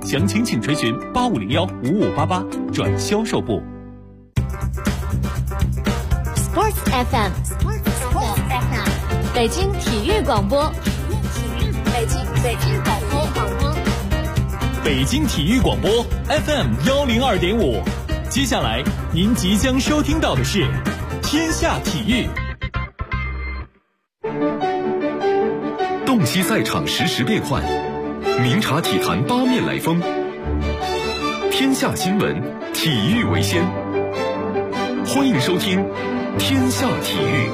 详情请垂询85015588转销售部。 Sports FM， 北京体育广播，北京广播， 北京体育广播 FM102.5。接下来您即将收听到的是天下体育。 洞悉赛场实时变幻，明察体坛八面来风。天下新闻，体育为先。欢迎收听天下体育。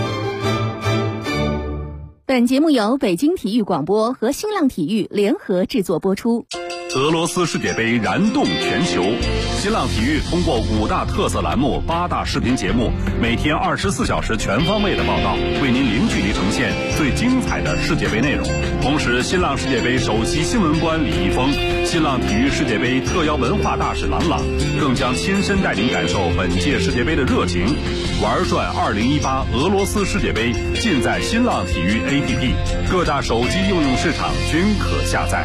本节目由北京体育广播和新浪体育联合制作播出。 俄罗斯世界杯燃动全球，新浪体育通过5大特色栏目、8大视频节目，每天24小时全方位的报道，为您零距离呈现最精彩的世界杯内容。同时，新浪世界杯首席新闻官李易峰、新浪体育世界杯特邀文化大使郎朗，更将亲身带领感受本届世界杯的热情。玩转2018俄罗斯世界杯，尽在新浪体育 APP， 各大手机应用市场均可下载。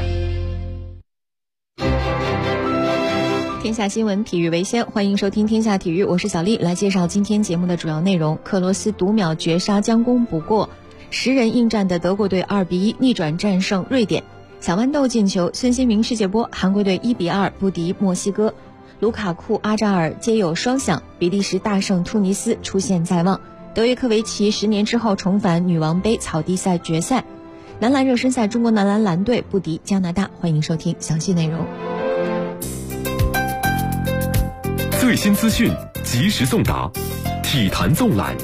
天下新闻，体育为先，欢迎收听天下体育，我是小丽，来介绍今天节目的主要内容。克罗斯读秒绝杀将功补过，10人应战的德国队2-1逆转战胜瑞典。小豌豆进球，孙兴民世界波，韩国队1-2不敌墨西哥。卢卡库、阿扎尔皆有双响，比利时大胜突尼斯，出现在望。德约科维奇10年之后重返女王杯草地赛决赛。男篮热身赛，中国男篮蓝队不敌加拿大。欢迎收听详细内容。 最新资讯，及时送达，体坛纵览。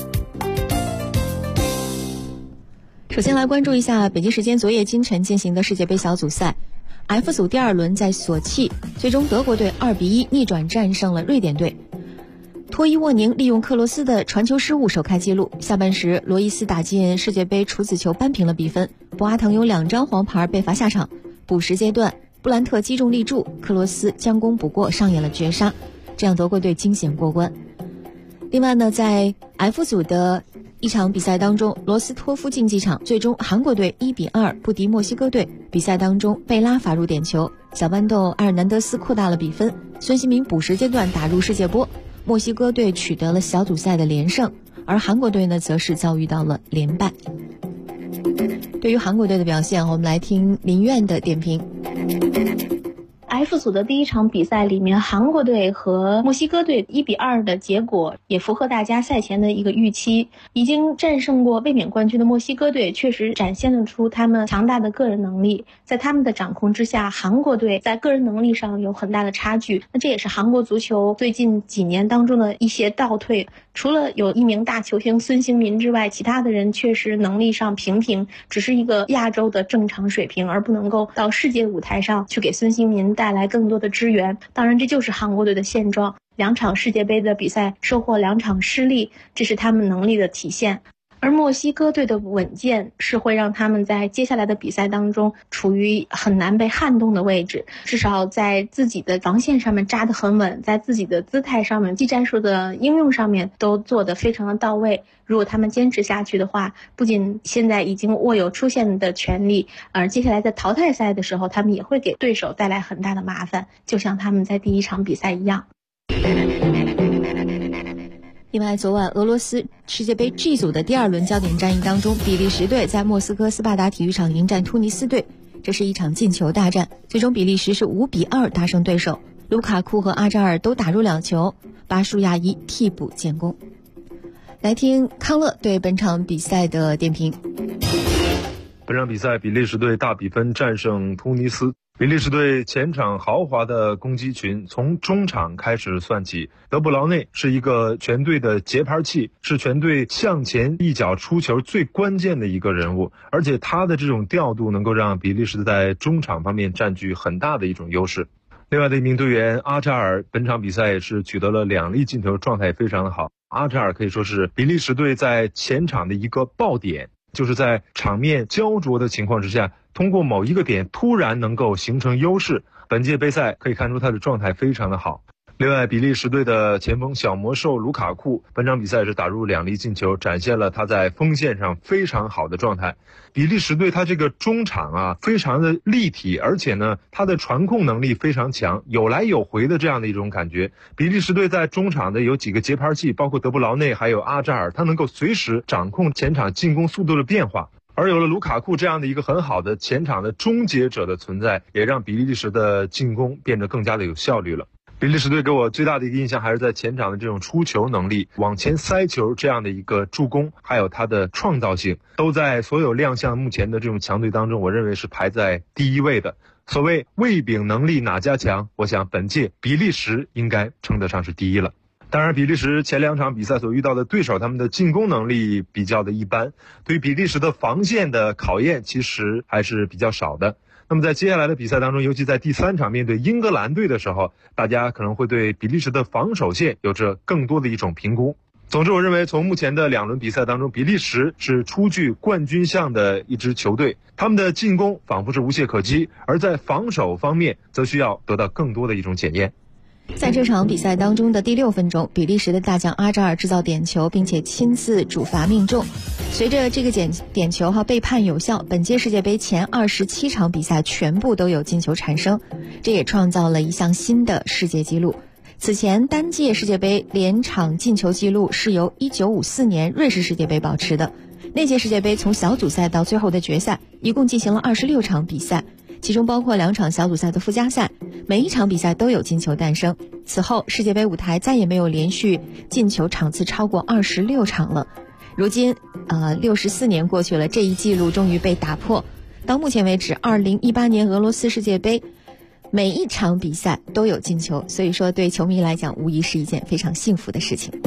首先来关注一下北京时间昨夜今晨进行的世界杯小组赛 F 组第2轮，在索契，最终德国队2-1逆转战胜了瑞典队。托伊沃宁利用克罗斯的传球失误首开纪录，下半时罗伊斯打进世界杯处子球扳平了比分，博阿滕有2张黄牌被罚下场。补时阶段，布兰特击中立柱，克罗斯将功补过，上演了绝杀，这样德国队惊险过关。另外呢，在 F 组的一场比赛当中，罗斯托夫竞技场，最终韩国队1-2不敌墨西哥队。比赛当中，贝拉罚入点球，小豌豆埃尔南德斯扩大了比分，孙兴民补时阶段打入世界波，墨西哥队取得了小组赛的连胜，而韩国队呢，则是遭遇到了连败。对于韩国队的表现，我们来听林苑的点评。 F 组的第一场比赛里面，韩国队和墨西哥队1-2的结果也符合大家赛前的一个预期。已经战胜过卫冕冠军的墨西哥队确实展现了出他们强大的个人能力，在他们的掌控之下，韩国队在个人能力上有很大的差距。那这也是韩国足球最近几年当中的一些倒退。除了有一名大球星孙兴民之外，其他的人确实能力上平平，只是一个亚洲的正常水平，而不能够到世界舞台上去给孙兴民带来更多的支援。当然这就是韩国队的现状，2场世界杯的比赛收获2场失利，这是他们能力的体现。而墨西哥队的稳健是会让他们在接下来的比赛当中处于很难被撼动的位置，至少在自己的防线上面扎得很稳，在自己的姿态上面、技战术的应用上面都做得非常的到位。如果他们坚持下去的话，不仅现在已经握有出线的权利，而接下来在淘汰赛的时候，他们也会给对手带来很大的麻烦，就像他们在第一场比赛一样。 另外，昨晚俄罗斯世界杯 G 组的第2轮焦点战役当中，比利时队在莫斯科斯巴达体育场迎战突尼斯队，这是一场进球大战，最终比利时是5-2大胜对手，卢卡库和阿扎尔都打入2球，巴舒亚伊替补建功。来听康乐对本场比赛的点评。 本场比赛比利时队大比分战胜突尼斯。比利时队前场豪华的攻击群从中场开始算起，德布劳内是一个全队的节拍器，是全队向前一脚出球最关键的一个人物，而且他的这种调度能够让比利时在中场方面占据很大的一种优势。另外的一名队员阿扎尔本场比赛也是取得了2粒进球，状态非常的好。阿扎尔可以说是比利时队在前场的一个爆点，就是在场面焦灼的情况之下，通过某一个点突然能够形成优势。本届杯赛可以看出他的状态非常的好。 另外，比利时队的前锋小魔兽卢卡库本场比赛是打入2粒进球，展现了他在锋线上非常好的状态。比利时队他这个中场非常的立体，而且呢他的传控能力非常强，有来有回的这样的一种感觉。比利时队在中场的有几个节拍器，包括德布劳内还有阿扎尔，他能够随时掌控前场进攻速度的变化。而有了卢卡库这样的一个很好的前场的终结者的存在，也让比利时的进攻变得更加的有效率了。比利时队给我最大的一个印象还是在前场的这种出球能力、往前塞球这样的一个助攻，还有他的创造性，都在所有亮相目前的这种强队当中，我认为是排在第一位的。所谓位柄能力哪家强，我想本届比利时应该称得上是第一了。当然，比利时前2场比赛所遇到的对手，他们的进攻能力比较的一般，对于比利时的防线的考验其实还是比较少的。那么在接下来的比赛当中，尤其在第3场面对英格兰队的时候，大家可能会对比利时的防守线有着更多的一种评估。总之，我认为从目前的2轮比赛当中，比利时是出具冠军相的一支球队，他们的进攻仿佛是无懈可击，而在防守方面则需要得到更多的一种检验。 在这场比赛当中的第6分钟，比利时的大将阿扎尔制造点球，并且亲自主罚命中。随着这个点球被判有效，本届世界杯前27场比赛全部都有进球产生，这也创造了一项新的世界纪录。此前单届世界杯连场进球纪录是由1954年瑞士世界杯保持的。那届世界杯从小组赛到最后的决赛，一共进行了26场比赛，其中包括2场小组赛的附加赛，每一场比赛都有进球诞生。此后世界杯舞台再也没有连续进球场次超过26场了。如今64年过去了，这一记录终于被打破。到目前为止，2018年俄罗斯世界杯每一场比赛都有进球，所以说对球迷来讲无疑是一件非常幸福的事情。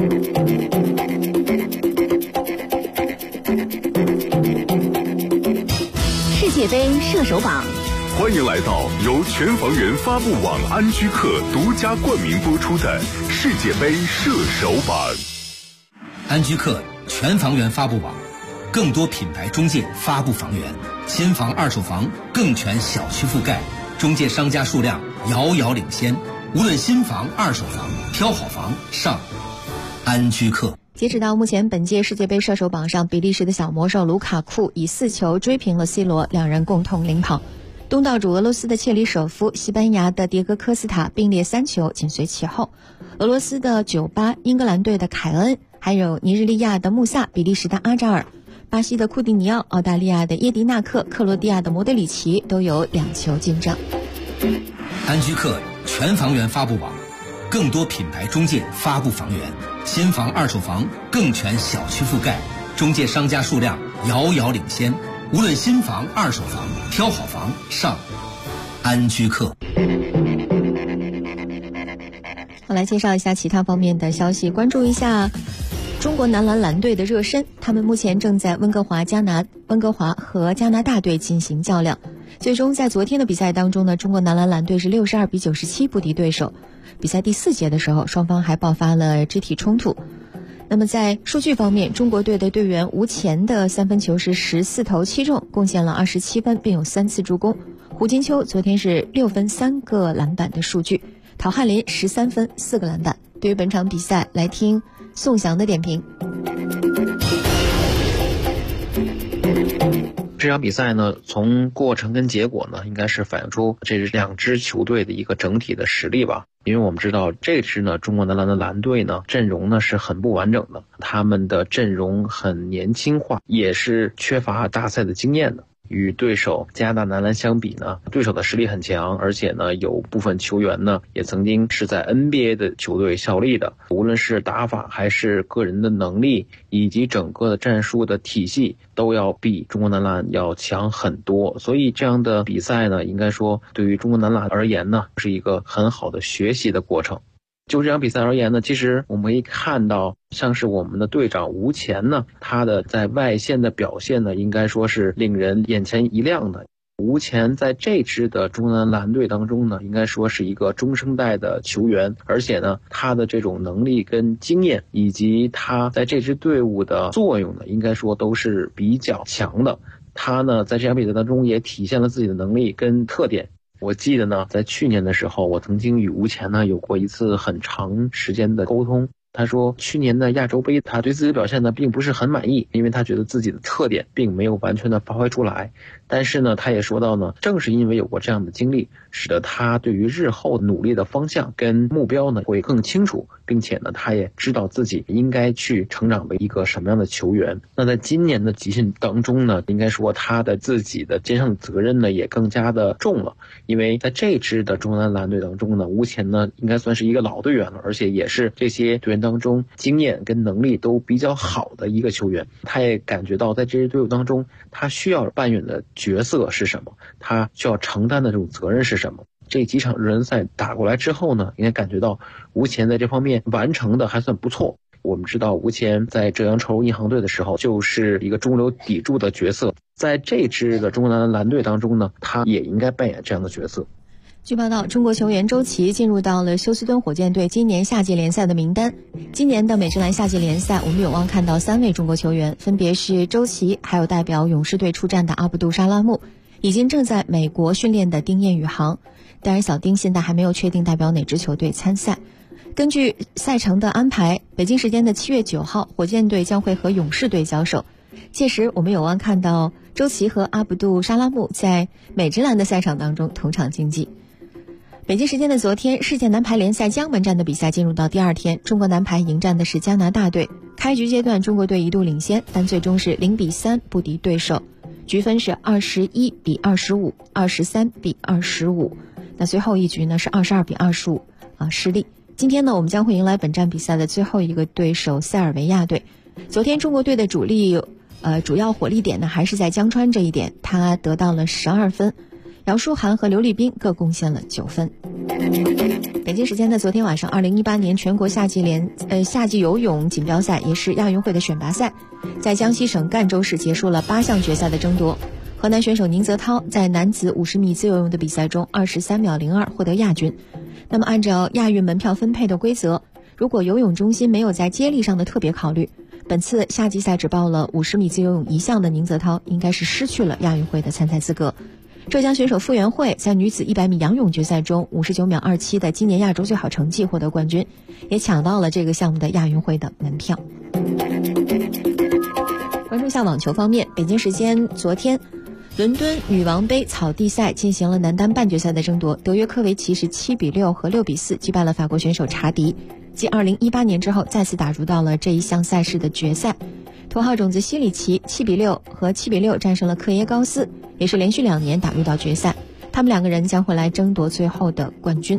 世界杯射手榜， 欢迎来到由全房源发布网安居客独家冠名播出的世界杯射手榜。 安居客全房源发布网，更多品牌中介发布房源，新房二手房更全小区覆盖，中介商家数量遥遥领先，无论新房二手房，挑好房上安居客。 截止到目前，本届世界杯射手榜上，比利时的小魔兽卢卡库以4球追平了 C 罗，两人共同领跑。东道主俄罗斯的切里舍夫、西班牙的迭戈科斯塔并列3球，紧随其后。俄罗斯的98、英格兰队的凯恩，还有尼日利亚的穆萨、比利时的阿扎尔、巴西的库蒂尼奥、澳大利亚的耶迪纳克、克罗地亚的莫德里奇都有2球进账。 安居客全房源发布网，更多品牌中介发布房源，新房二手房更全小区覆盖，中介商家数量遥遥领先，无论新房二手房，挑好房上安居客。 我来介绍一下其他方面的消息，关注一下中国男篮蓝队的热身，他们目前正在温哥华和加拿大队进行较量。最终在昨天的比赛当中呢，中国男篮蓝队是62比97不敌对手。比赛第4节的时候，双方还爆发了肢体冲突。那么在数据方面，中国队的队员吴前的3分球是14投7中，贡献了27分，并有3次助攻。胡金秋昨天是6分3个篮板的数据，陶汉林13分4个篮板。对于本场比赛，来听宋翔的点评。 这场比赛呢，从过程跟结果呢，应该是反映出这是2支球队的一个整体的实力吧。因为我们知道这支呢中国男篮的蓝队呢阵容呢是很不完整的，他们的阵容很年轻化，也是缺乏大赛的经验的。与对手加拿大男篮相比呢，对手的实力很强，而且呢有部分球员呢也曾经是在 NBA 的球队效力的，无论是打法还是个人的能力以及整个的战术的体系都要比中国男篮要强很多。所以这样的比赛呢，应该说对于中国男篮而言呢是一个很好的学习的过程。就这场比赛而言呢，其实我们可以看到，像是我们的队长吴前呢，他的在外线的表现呢，应该说是令人眼前一亮的。吴前在这支的中国男篮队当中呢，应该说是一个中生代的球员，而且呢，他的这种能力跟经验，以及他在这支队伍的作用呢，应该说都是比较强的。他呢，在这场比赛当中也体现了自己的能力跟特点。 我记得呢，在去年的时候，我曾经与吴前呢有过一次很长时间的沟通。他说去年的亚洲杯他对自己的表现呢并不是很满意，因为他觉得自己的特点并没有完全的发挥出来。但是呢，他也说到呢，正是因为有过这样的经历，使得他对于日后努力的方向跟目标呢会更清楚，并且呢，他也知道自己应该去成长为一个什么样的球员。那在今年的集训当中呢，应该说他的自己的肩上的责任呢也更加的重了，因为在这支的中国男篮队当中呢，吴前呢应该算是一个老队员了，而且也是这些队员当中经验跟能力都比较好的一个球员。他也感觉到在这支队伍当中，他需要扮演的角色是什么，他需要承担的这种责任是什么。这几场热身赛打过来之后呢，应该感觉到吴前在这方面完成的还算不错。我们知道吴前在浙江筹银行队的时候就是一个中流砥柱的角色，在这支的中国男篮篮队当中呢，他也应该扮演这样的角色。 据报道，中国球员周琦进入到了休斯敦火箭队今年夏季联赛的名单。今年的美职篮夏季联赛，我们有望看到3位中国球员，分别是周琦，还有代表勇士队出战的阿卜杜沙拉木，以及正在美国训练的丁彦雨航。当然，小丁现在还没有确定代表哪支球队参赛。根据赛程的安排，北京时间的7月9号，火箭队将会和勇士队交手。届时，我们有望看到周琦和阿卜杜沙拉木在美职篮的赛场当中同场竞技。北京时间的昨天，世界男排联赛江门站的比赛进入到第2天，中国男排迎战的是加拿大队。开局阶段，中国队一度领先，但最终是0-3不敌对手，局分是21-25、23-25。那最后一局呢是22-25失利。今天呢，我们将会迎来本站比赛的最后一个对手塞尔维亚队。昨天中国队的主要火力点呢还是在江川这一点，他得到了12分。姚舒涵和刘立斌各贡献了9分。北京时间的昨天晚上，2018年全国夏季游泳锦标赛，也是亚运会的选拔赛，在江西省赣州市结束了8项决赛的争夺。河南选手宁泽涛在男子50米自由泳的比赛中23秒02获得亚军。那么按照亚运门票分配的规则，如果游泳中心没有在接力上的特别考虑，本次夏季赛只报了50米自由泳一项的宁泽涛应该是失去了亚运会的参赛资格。浙江选手傅园慧在女子100米仰泳决赛中59秒27的今年亚洲最好成绩获得冠军，也抢到了这个项目的亚运会的门票。关注一下网球方面，北京时间昨天，伦敦女王杯草地赛进行了男单半决赛的争夺，德约科维奇是7-6和6-4击败了法国选手查迪，继2018年之后再次打入到了这一项赛事的决赛。头号种子西里奇7-6和7-6战胜了克耶高斯，也是连续2年打入到决赛，他们2个人将会来争夺最后的冠军。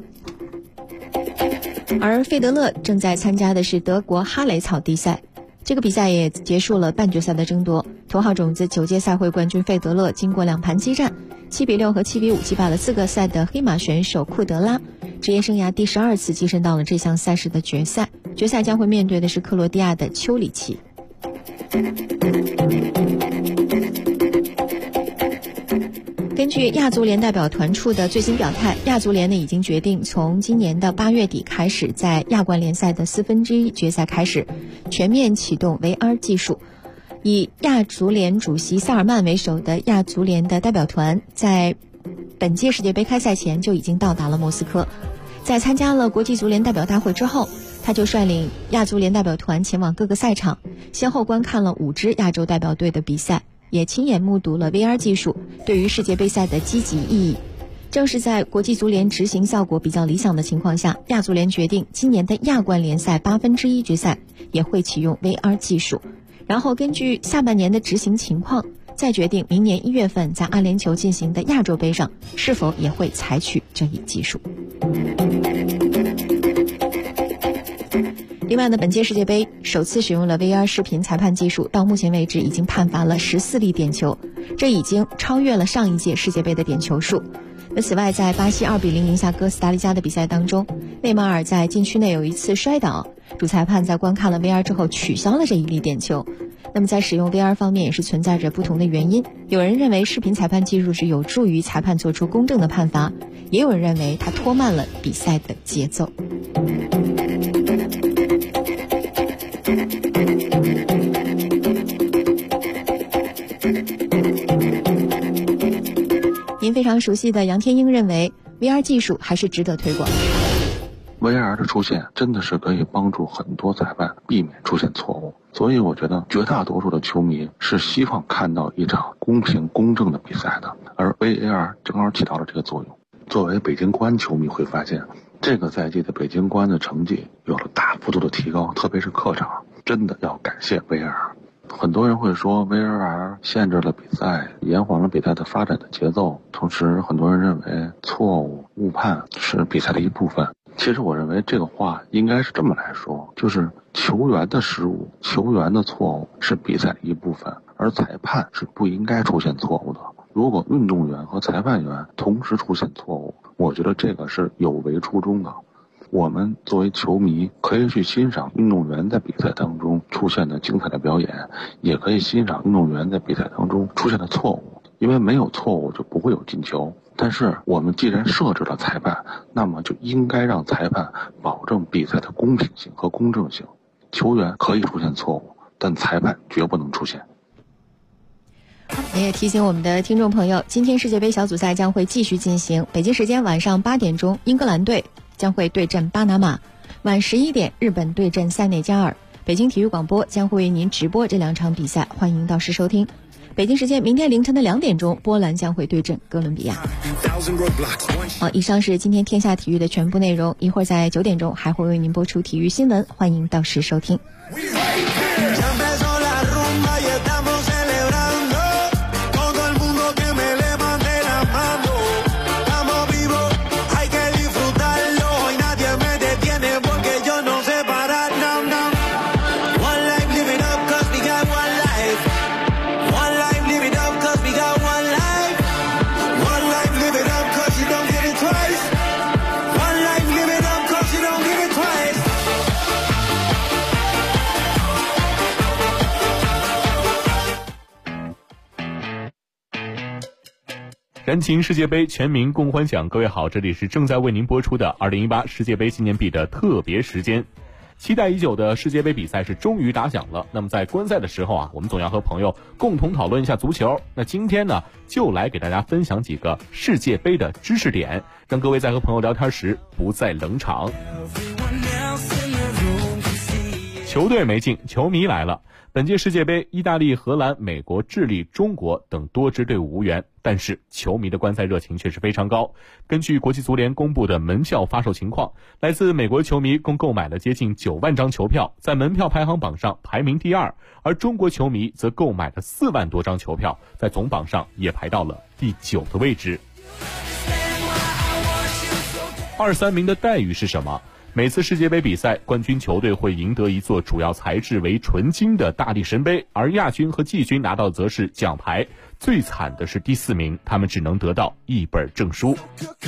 而费德勒正在参加的是德国哈雷草地赛，这个比赛也结束了半决赛的争夺。头号种子9届赛会冠军费德勒经过2盘激战，7-6和7-5击败了4个赛的黑马选手库德拉，职业生涯第12次跻身到了这项赛事的决赛。决赛将会面对的是克罗地亚的丘里奇。根据亚足联代表团处的最新表态，亚足联呢已经决定从今年的8月底开始，在亚冠联赛的1/4决赛开始全面启动 VR 技术。以亚足联主席萨尔曼为首的亚足联的代表团在本届世界杯开赛前就已经到达了莫斯科。在参加了国际足联代表大会之后，他就率领亚足联代表团前往各个赛场，先后观看了5支亚洲代表队的比赛，也亲眼目睹了 VR 技术对于世界杯赛的积极意义。正是在国际足联执行效果比较理想的情况下，亚足联决定今年的亚冠联赛1/8决赛也会启用 VR 技术，然后根据下半年的执行情况，再决定明年1月份在阿联酋进行的亚洲杯上是否也会采取这一技术。另外呢，本届世界杯首次使用了 VR 视频裁判技术，到目前为止已经判罚了14粒点球，这已经超越了上一届世界杯的点球数。此外，在巴西2-0赢下哥斯达黎加的比赛当中，内马尔在禁区内有一次摔倒，主裁判在观看了 VR 之后取消了这一粒点球。那么在使用 VR 方面也是存在着不同的原因，有人认为视频裁判技术是有助于裁判做出公正的判罚，也有人认为它拖慢了比赛的节奏。您非常常熟悉的杨天英认为 VR 技术还是值得推广。 VR 的出现真的是可以帮助很多裁判避免出现错误，所以我觉得绝大多数的球迷是希望看到一场公平公正的比赛的，而 VAR 正好起到了这个作用。作为北京国安球迷会发现，这个赛季的北京国安的成绩有了大幅度的提高，特别是客场，真的要感谢 VAR。很多人会说 VAR 限制了比赛，延缓了比赛的发展的节奏，同时很多人认为错误误判是比赛的一部分。其实我认为这个话应该是这么来说，就是球员的失误、球员的错误是比赛的一部分，而裁判是不应该出现错误的。如果运动员和裁判员同时出现错误，我觉得这个是有违初衷的。我们作为球迷可以去欣赏运动员在比赛当中出现的精彩的表演，也可以欣赏运动员在比赛当中出现的错误，因为没有错误就不会有进球。但是我们既然设置了裁判，那么就应该让裁判保证比赛的公平性和公正性。球员可以出现错误，但裁判绝不能出现。 也提醒我们的听众朋友，今天世界杯小组赛将会继续进行。北京时间晚上8点钟，英格兰队将会对阵巴拿马；晚11点，日本对阵塞内加尔。北京体育广播将会为您直播这2场比赛，欢迎到时收听。北京时间明天凌晨的2点钟，波兰将会对阵哥伦比亚。好，以上是今天天下体育的全部内容，一会儿在9点钟还会为您播出体育新闻，欢迎到时收听。 燃情世界杯，全民共欢享。各位好，这里是正在为您播出的2018世界杯纪念币的特别时间。期待已久的世界杯比赛是终于打响了。那么在观赛的时候啊，我们总要和朋友共同讨论一下足球。那今天呢，就来给大家分享几个世界杯的知识点，让各位在和朋友聊天时不再冷场。球队没进，球迷来了。本届世界杯，意大利、荷兰、美国、智利、中国等多支队伍无缘，但是球迷的观赛热情却是非常高。根据国际足联公布的门票发售情况，来自美国球迷共购买了接近9万张球票，在门票排行榜上排名第2，而中国球迷则购买了4万多张球票，在总榜上也排到了第9的位置。2、3名的待遇是什么？每次世界杯比赛，冠军球队会赢得一座主要材质为纯金的大力神杯，而亚军和季军拿到则是奖牌。最惨的是第4名，他们只能得到一本证书。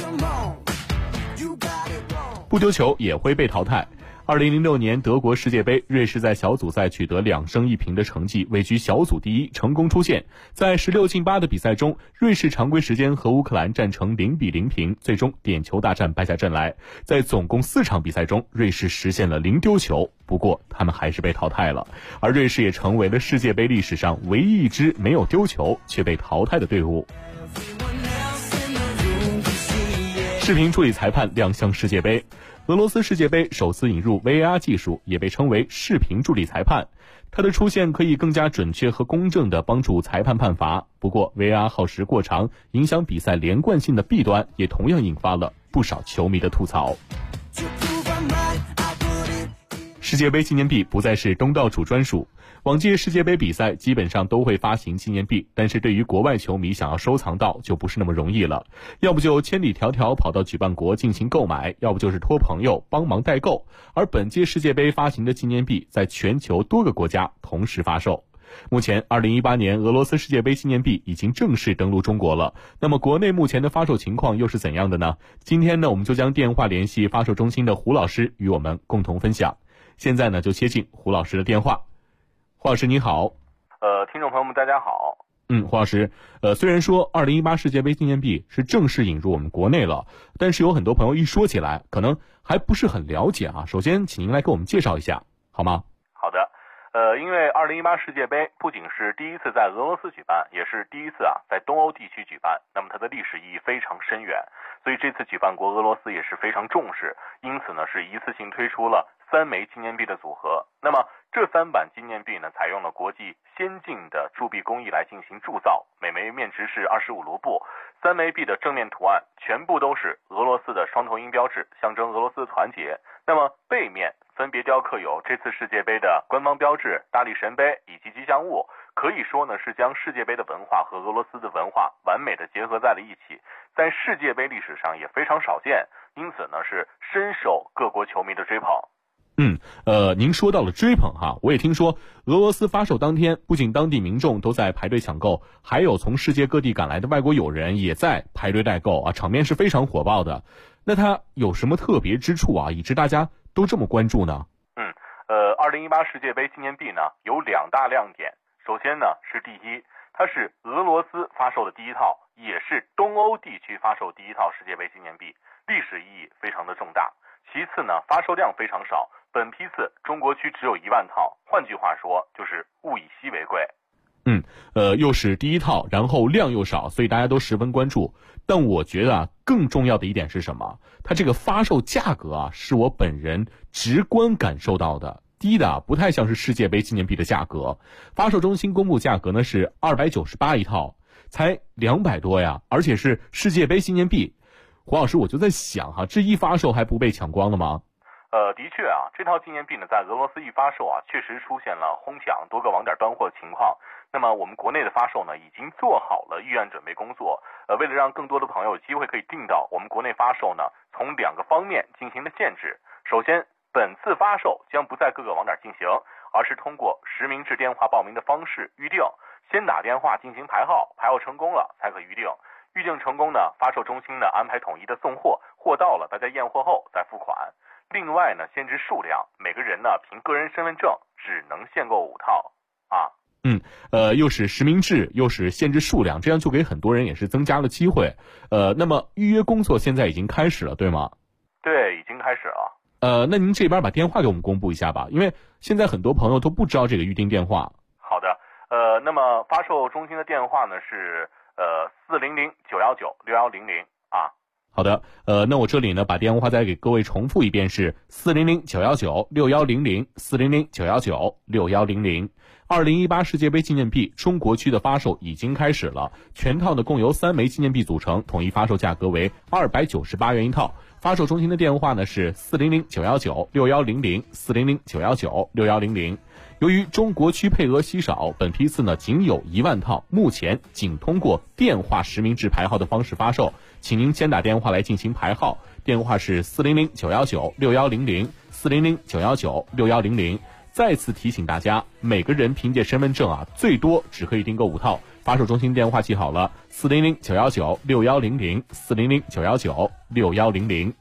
不丢球也会被淘汰。2006年德国世界杯，瑞士在小组赛取得2胜1平的成绩，位居小组第1，成功出线。在16进8的比赛中，瑞士常规时间和乌克兰战成0-0平，最终点球大战败下阵来。在总共4场比赛中，瑞士实现了0丢球，不过他们还是被淘汰了。而瑞士也成为了世界杯历史上唯一一支没有丢球却被淘汰的队伍。视频处理裁判亮相世界杯。俄罗斯世界杯首次引入 VAR 技术，也被称为视频助理裁判。它的出现可以更加准确和公正地帮助裁判判罚。不过 VAR 耗时过长，影响比赛连贯性的弊端也同样引发了不少球迷的吐槽。世界杯纪念币不再是东道主专属。往届世界杯比赛基本上都会发行纪念币，但是对于国外球迷想要收藏到就不是那么容易了，要不就千里迢迢跑到举办国进行购买，要不就是托朋友帮忙代购。而本届世界杯发行的纪念币在全球多个国家同时发售。目前2018年俄罗斯世界杯纪念币已经正式登陆中国了，那么国内目前的发售情况又是怎样的呢？今天呢，我们就将电话联系发售中心的胡老师与我们共同分享。现在呢，就接进胡老师的电话。胡老师你好。 听众朋友们大家好。 胡老师，虽然说2018世界杯纪念币是正式引入我们国内了，但是有很多朋友一说起来可能还不是很了解啊。首先请您来给我们介绍一下好吗？ 好的。 因为2018世界杯不仅是第一次在俄罗斯举办，也是第一次在东欧地区举办，那么它的历史意义非常深远，所以这次举办国俄罗斯也是非常重视，因此呢是一次性推出了3枚纪念币的组合。那么这3版纪念币呢，采用了国际先进的铸币工艺来进行铸造，每枚面值是25卢布。3枚币的正面图案全部都是俄罗斯的双头鹰标志，象征俄罗斯的团结。那么背面分别雕刻有这次世界杯的官方标志、大力神杯以及吉祥物，可以说呢是将世界杯的文化和俄罗斯的文化完美的结合在了一起，在世界杯历史上也非常少见，因此呢是深受各国球迷的追捧。 您说到了追捧我也听说俄罗斯发售当天，不仅当地民众都在排队抢购，还有从世界各地赶来的外国友人也在排队代购场面是非常火爆的。那它有什么特别之处以致大家都这么关注呢 ？2018世界杯纪念币呢有2大亮点。首先呢是第一，它是俄罗斯发售的第一套，也是东欧地区发售第一套世界杯纪念币，历史意义非常的重大。其次呢，发售量非常少，本批次中国区只有1万套，换句话说就是物以稀为贵。 又是第一套，然后量又少，所以大家都十分关注。但我觉得更重要的一点是什么？它这个发售价格是我本人直观感受到的，低的不太像是世界杯纪念币的价格。发售中心公布价格呢是298一套，才200多呀，而且是世界杯纪念币。黄老师，我就在想这一发售还不被抢光了吗？ 的确这套纪念币呢，在俄罗斯一发售确实出现了哄抢，多个网点端货的情况。那么我们国内的发售呢，已经做好了预案准备工作。为了让更多的朋友有机会可以订到，我们国内发售呢，从2个方面进行了限制。首先，本次发售将不在各个网点进行，而是通过实名制电话报名的方式预定，先打电话进行排号，排号成功了才可预定。预定成功呢，发售中心呢安排统一的送货，货到了大家验货后再付款。另外呢，限制数量，每个人呢凭个人身份证只能限购5套又是实名制，又是限制数量，这样就给很多人也是增加了机会。那么预约工作现在已经开始了，对吗？ 对，已经开始了。 那您这边把电话给我们公布一下吧，因为现在很多朋友都不知道这个预订电话。 好的，那么发售中心的电话呢是400-919-6100 好的，那我这里呢把电话再给各位重复一遍，是400-919-6100 400-919-6100。2018世界杯纪念币中国区的发售已经开始了，全套呢共由3枚纪念币组成，统一发售价格为298元一套。发售中心的电话呢是400-919-6100 400-919-6100。由于中国区配额稀少，本批次呢仅有1万套，目前仅通过电话实名制排号的方式发售，请您先打电话来进行排号，电话是400-919-6100 400-919-6100。再次提醒大家，每个人凭借身份证最多只可以订购5套。发售中心电话记好了，400-919-6100 400-919-6100。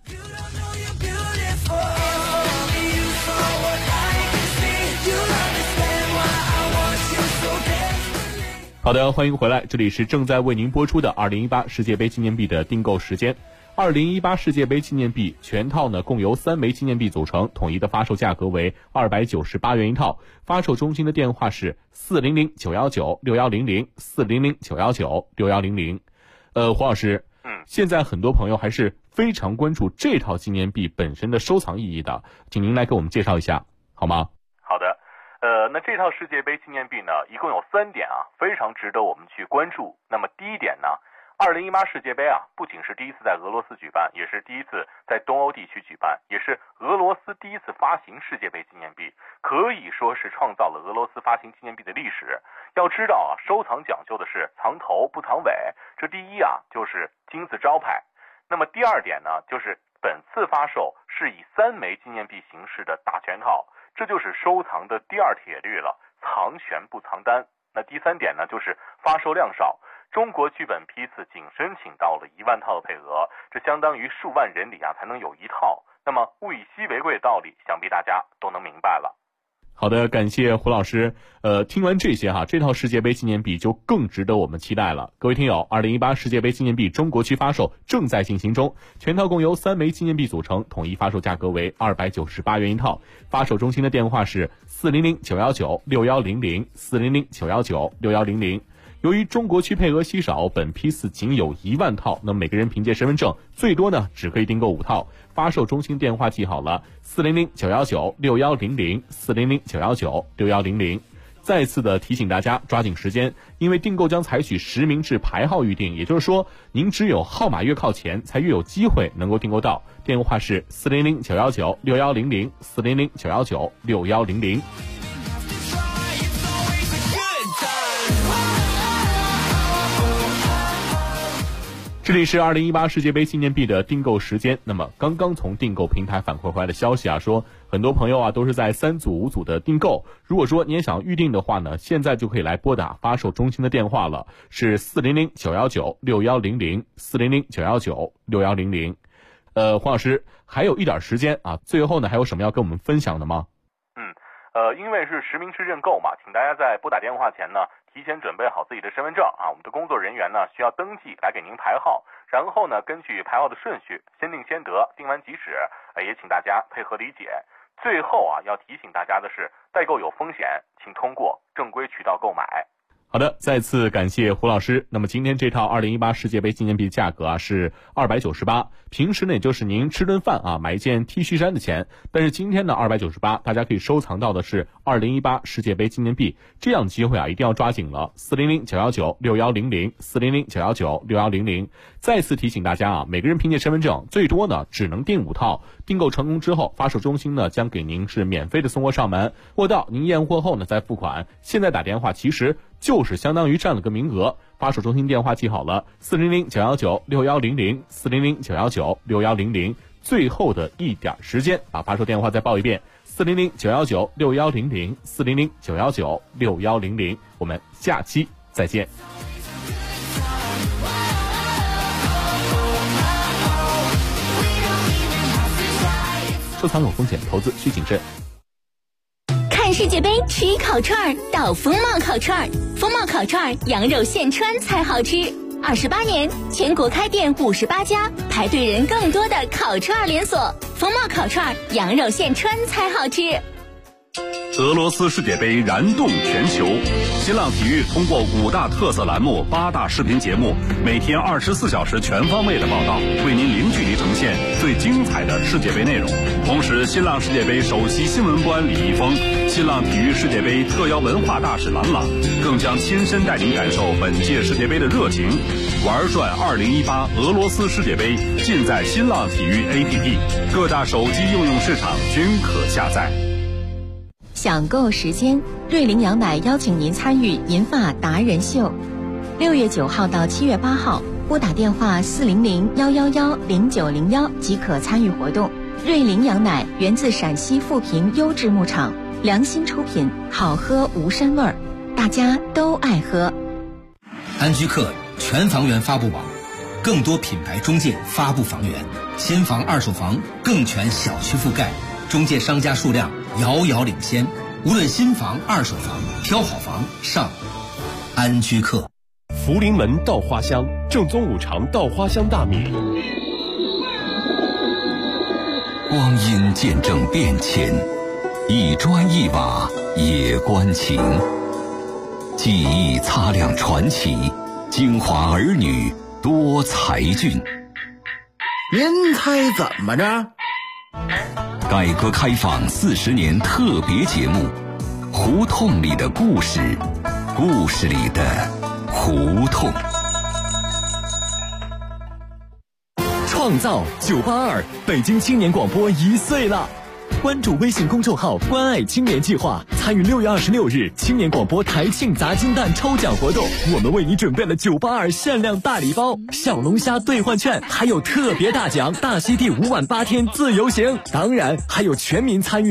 好的，欢迎回来，这里是正在为您播出的2018世界杯纪念币的订购时间。2018世界杯纪念币全套呢共由3枚纪念币组成，统一的发售价格为298元一套。发售中心的电话是400-919-6100 400-919-6100。黄老师，现在很多朋友还是非常关注这套纪念币本身的收藏意义的，请您来给我们介绍一下好吗？ 好的，那这套世界杯纪念币呢，一共有3点非常值得我们去关注。那么第一点呢，2018世界杯不仅是第一次在俄罗斯举办，也是第一次在东欧地区举办，也是俄罗斯第一次发行世界杯纪念币，可以说是创造了俄罗斯发行纪念币的历史。要知道收藏讲究的是藏头不藏尾，这第一就是金字招牌。那么第二点呢，就是本次发售是以3枚纪念币形式的大全套，这就是收藏的第2铁律了，藏悬不藏单。那第3点呢，就是发售量少。中国区本批次仅申请到了1万套的配额，这相当于数万人里才能有1套。那么物以稀为贵的道理，想必大家都能明白了。 好的，感谢胡老师。听完这些这套世界杯纪念币就更值得我们期待了。各位听友，2018世界杯纪念币中国区发售正在进行中，全套共由3枚纪念币组成，统一发售价格为298元一套。发售中心的电话是400-919-6100，400-919-6100。由于中国区配额稀少，本批次仅有1万套，那么每个人凭借身份证最多呢只可以订购5套。发售中心电话记好了，400-919-6100，400-919-6100。再次的提醒大家抓紧时间，因为订购将采取实名制排号预订，也就是说您只有号码越靠前才越有机会能够订购到。电话是400-919-6100，400-919-6100。这里是2018世界杯纪念币的订购时间。那么刚刚从订购平台反馈回来的消息说很多朋友都是在3组5组的订购。如果说你也想预定的话呢，现在就可以来拨打发售中心的电话了，是400-919-6100，400-919-6100。黄老师还有一点时间最后呢还有什么要跟我们分享的吗？ 因为是实名制认购嘛，请大家在拨打电话前呢提前准备好自己的身份证我们的工作人员呢需要登记来给您排号，然后呢根据排号的顺序先定先得，定完即止，也请大家配合理解。最后要提醒大家的是，代购有风险，请通过正规渠道购买。 好的，再次感谢胡老师。那么今天这套2018世界杯纪念币价格是298，平时呢也就是您吃顿饭买一件 T 恤衫的钱，但是今天呢298，大家可以收藏到的是2018世界杯纪念币，这样的机会一定要抓紧了。400-919-6100，400-919-6100。再次提醒大家每个人凭借身份证最多呢只能订5套，订购成功之后，发售中心呢将给您是免费的送货上门，货到您验货后呢再付款。现在打电话其实就是相当于占了个名额。发售中心电话记好了，400-919-6100，400-919-6100。最后的一点时间把发售电话再报一遍，400-919-6100，400-919-6100。我们下期再见。收藏有风险，投资需谨慎。 看世界杯吃烤串到风貌烤串，风貌烤串羊肉现穿才好吃。28年，全国开店58家，排队人更多的烤串连锁。风貌烤串羊肉现穿才好吃。 俄罗斯世界杯燃动全球，新浪体育通过5大特色栏目、8大视频节目，每天24小时全方位的报道，为您零距离呈现最精彩的世界杯内容。同时，新浪世界杯首席新闻官李易峰、新浪体育世界杯特邀文化大使郎朗，更将亲身带您感受本届世界杯的热情。玩转2018俄罗斯世界杯，尽在新浪体育 APP， 各大手机应用市场均可下载。 享购时间，瑞麟羊奶邀请您参与银发达人秀，6月9号到7月8号，拨打电话400-111-0901即可参与活动。瑞麟羊奶源自陕西富平优质牧场，良心出品，好喝无膻味儿，大家都爱喝。 安居客全房源发布网，更多品牌中介发布房源，新房二手房更全小区覆盖，中介商家数量遥遥领先，无论新房二手房，挑好房上安居客。 福临门稻花香，正宗五常稻花香大米。 光阴见证变迁，一砖一瓦也关情。记忆擦亮传奇，京华儿女多才俊。 您猜怎么着？ 改革开放40年特别节目，胡同里的故事，故事里的胡同。 创造982，北京青年广播1岁了。关注微信公众号关爱青年计划，参与6月26日青年广播台庆砸金蛋抽奖活动，我们为你准备了982限量大礼包、小龙虾兑换券，还有特别大奖大溪地5晚8天自由行，当然还有全民参与